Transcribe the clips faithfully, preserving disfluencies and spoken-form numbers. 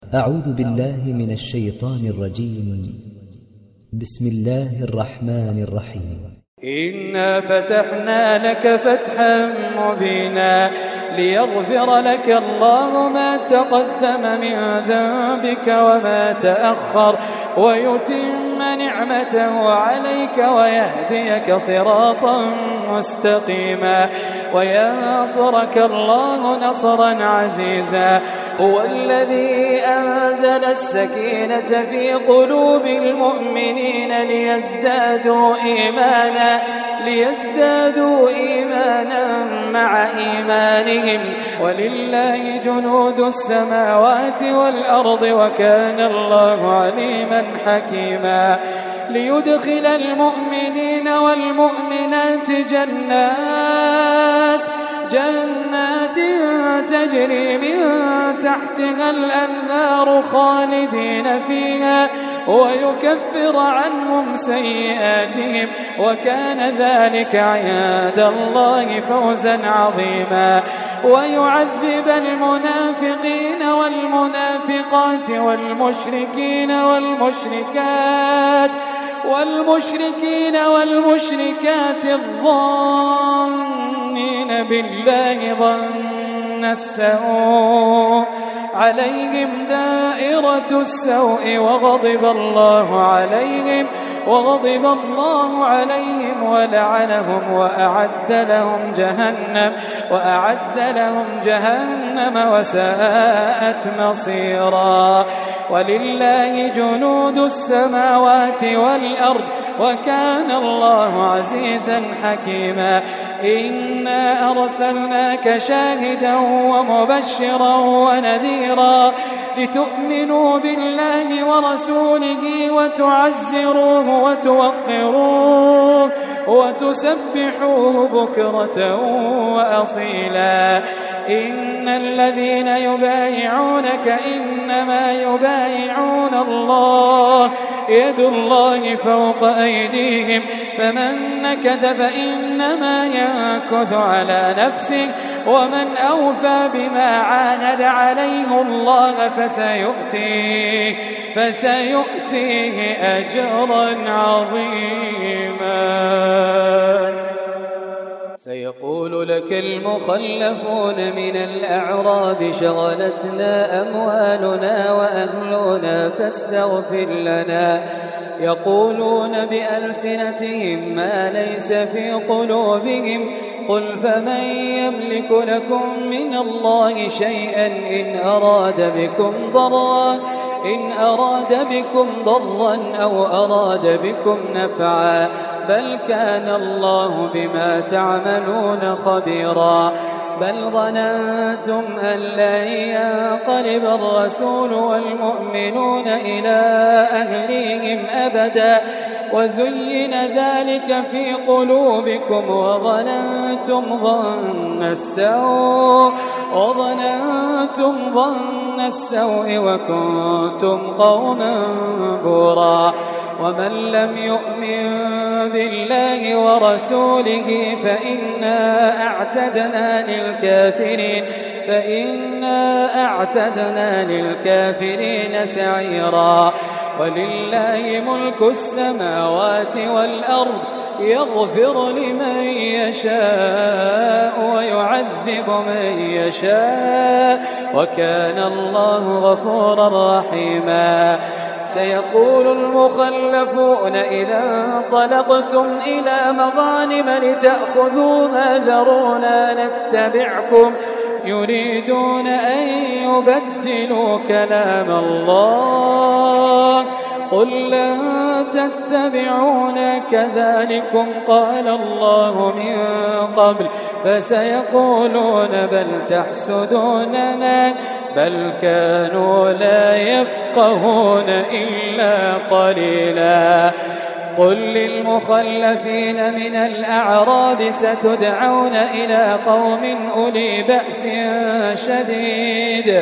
أعوذ بالله من الشيطان الرجيم. بسم الله الرحمن الرحيم. إنا فتحنا لك فتحا مبينا ليغفر لك الله ما تقدم من ذنبك وما تأخر ويتم نعمته عليك ويهديك صراطا مستقيما وينصرك الله نصرا عزيزا. هو الذي أنزل السكينة في قلوب المؤمنين ليزدادوا إيمانا ليزدادوا إيمانا مع إيمانهم ولله جنود السماوات والأرض وكان الله عليما حكيما. ليدخل المؤمنين والمؤمنات جنات جنات تجري من تحتها الأنهار خالدين فيها ويكفر عنهم سيئاتهم وكان ذلك عند الله فوزا عظيما. ويعذب المنافقين والمنافقات والمشركين والمشركات والمشركين والمشركات الظانين بالله ظن السوء عليهم دائرة السوء وغضب الله عليهم وغضب الله عليهم ولعنهم وأعد لهم جهنم وأعد لهم جهنم وساءت مصيرا. ولله جنود السماوات والأرض وكان الله عزيزا حكيما. إنا أرسلناك شاهدا ومبشرا ونذيرا لتؤمنوا بالله ورسوله وتعزروه وتوقروه وتسبحوه بكرة وأصيلا. إن الذين يبايعونك إنما يبايعون الله يد الله فوق أيديهم فمن نكث فإنما ينكث على نفسه ومن أوفى بما عاهد عليه الله فسيؤتيه فسيؤتيه أجرا عظيما. سيقول لك المخلفون من الأعراب شغلتنا أموالنا وأهلنا فاستغفر لنا يقولون بألسنتهم ما ليس في قلوبهم قل فمن يملك لكم من الله شيئا إن أراد بكم ضرا إن أراد بكم ضرا أو أراد بكم نفعا بل كان الله بما تعملون خبيرا. بل ظننتم أن لن ينقلب الرسول والمؤمنون إلى أهليهم أبدا وزين ذلك في قلوبكم وظننتم ظن السوء وظننتم ظن السوء وكنتم قوما بورا. ومن لم يؤمن بالله ورسوله فإنا أعتدنا للكافرين فإنا أعتدنا للكافرين سعيرا. ولله ملك السماوات والأرض يغفر لمن يشاء ويعذب من يشاء وكان الله غفورا رحيما. سيقول المخلفون إذا انطلقتم إلى مغانم لتأخذوها ذرونا نتبعكم يريدون أن يبدلوا كلام الله قل لن تتبعونا كذلكم قال الله من قبل فسيقولون بل تحسدوننا بل كانوا لا يفقهون إلا قليلا. قل للمخلفين من الأعراب ستدعون إلى قوم أولي بأس شديد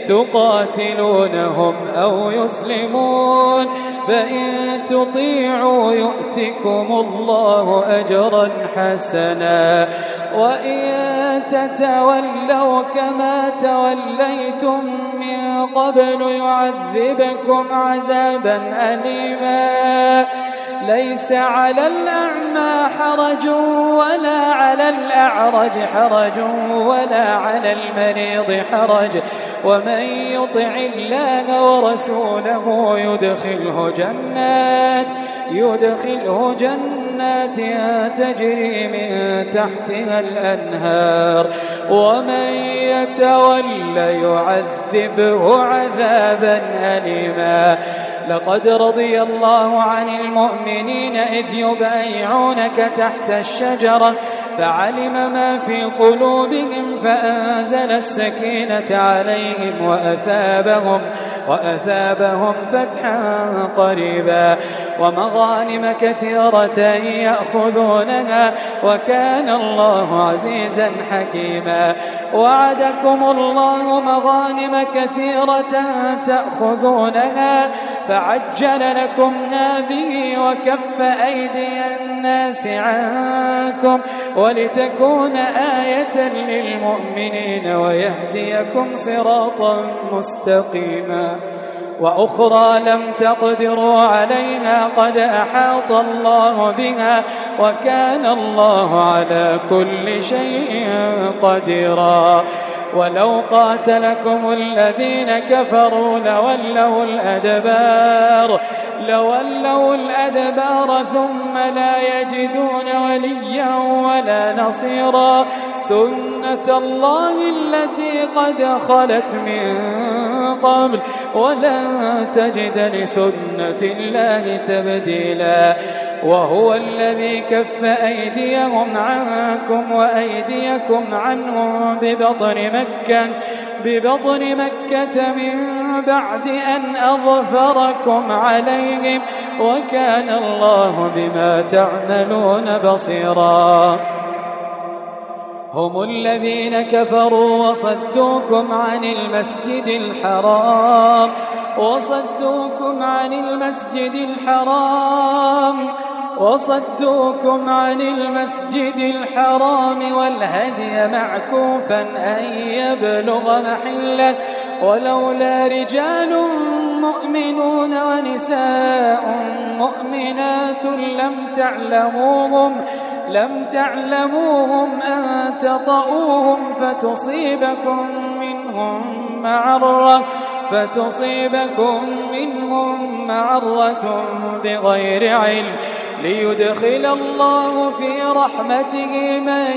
تقاتلونهم أو يسلمون فإن تطيعوا يؤتكم الله أجرا حسنا وإن تتولوا كما توليتم من قبل يعذبكم عذابا أليما ليس على الأعمى حرج ولا على الأعرج حرج ولا على المريض حرج ومن يطع الله ورسوله يدخله جنات يدخله جنات تجري من تحتها الأنهار ومن يتولى يعذبه عذابا أليما لقد رضي الله عن المؤمنين إذ يبايعونك تحت الشجرة فعلم ما في قلوبهم فأنزل السكينة عليهم وأثابهم وأثابهم فتحا قريبا ومغانم كثيرة يأخذونها وكان الله عزيزا حكيما وعدكم الله مغانم كثيرة تأخذونها فعجل لكم هذه وكف أيدي الناس عنكم ولتكون آية للمؤمنين ويهديكم صراطا مستقيما وأخرى لم تقدروا عليها قد أحاط الله بها وكان الله على كل شيء قديرا ولو قاتلكم الذين كفروا لولوا الأدبار لولوا الأدبار ثم لا يجدون وليا ولا نصيرا سنة الله التي قد خلت من قبل ولن تجد لسنة الله تبديلا وهو الذي كف أيديهم عنكم وأيديكم عنهم ببطن مكة ببطن مكة من بعد أن أظفركم عليهم وكان الله بما تعملون بصيرا هم الذين كفروا وصدوكم عن المسجد الحرام وصدوكم عن المسجد الحرام وصدوكم عن المسجد الحرام والهدي معكوفا أن يبلغ محله ولولا رجال مؤمنون ونساء مؤمنات لم تعلموهم لم تعلموهم أن تطؤوهم فتصيبكم منهم معرة فتصيبكم منهم معرة بغير علم ليدخل الله في رحمته من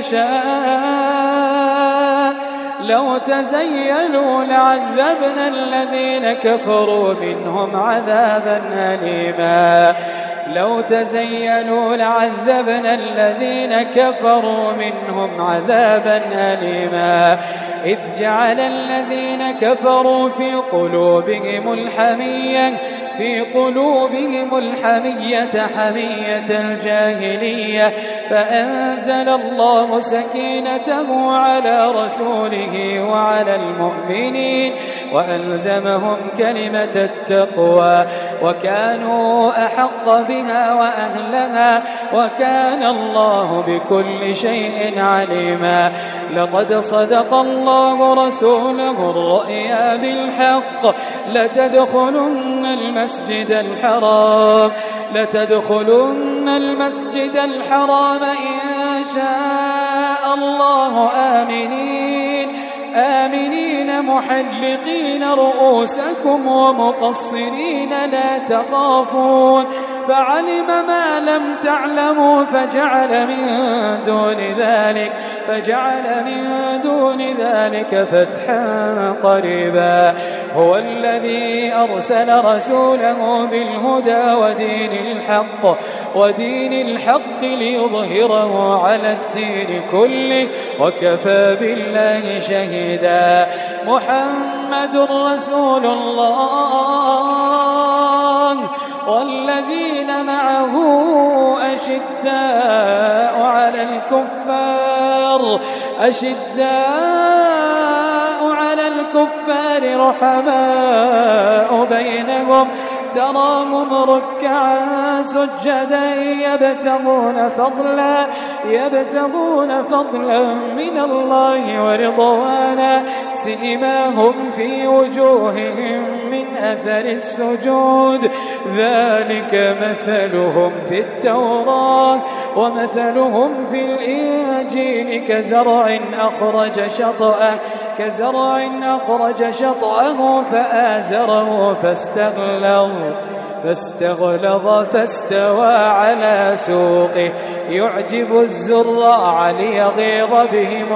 يشاء لو تزيلوا لعذبنا الذين كفروا منهم عذابا أليما لو تزيلوا لعذبنا الذين كفروا منهم عذابا أليما إذ جعل الذين كفروا في قلوبهم الحمية في قلوبهم الحمية حمية الجاهلية فأنزل الله سكينته على رسوله وعلى المؤمنين وألزمهم كلمة التقوى وكانوا أحق بها وأهلها وكان الله بكل شيء عليما لقد صدق الله رسوله الرؤيا بالحق لتدخلن المسجد الحرام لتدخلن المسجد الحرام إن شاء الله آمنين آمنين محلقين رؤوسكم ومقصرين لا تخافون فعلم ما لم تعلموا فجعل من دون ذلك فجعل من دون ذلك فتحا قريبا هو الذي أرسل رسوله بالهدى ودين الحق ودين الحق ليظهره على الدين كله وكفى بالله شهيدا محمد رسول الله والذين معه أشداء على الكفار أشداء على الكفار رحماء بينهم تراهم ركعا سجدا يبتغون فضلا يبتغون فضلا من الله ورضوانا سيماهم في وجوههم من أثر السجود ذلك مثلهم في التوراة ومثلهم في الإنجيل كزرع أخرج شطأه كزرع أخرج شطأه فآزره فاستغلظ فاستغلظ فاستوى على سوقه يعجب الزراع ليغيظ بهم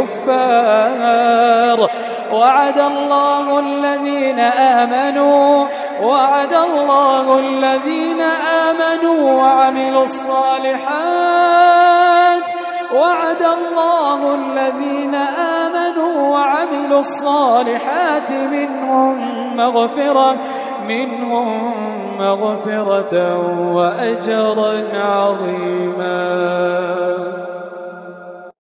الكفار وعد الله الذين آمنوا وعد الله الذين آمنوا وعملوا الصالحات وعد الله الذين آمنوا وعملوا الصالحات منهم مغفرة منهم مغفرة وأجرا عظيما.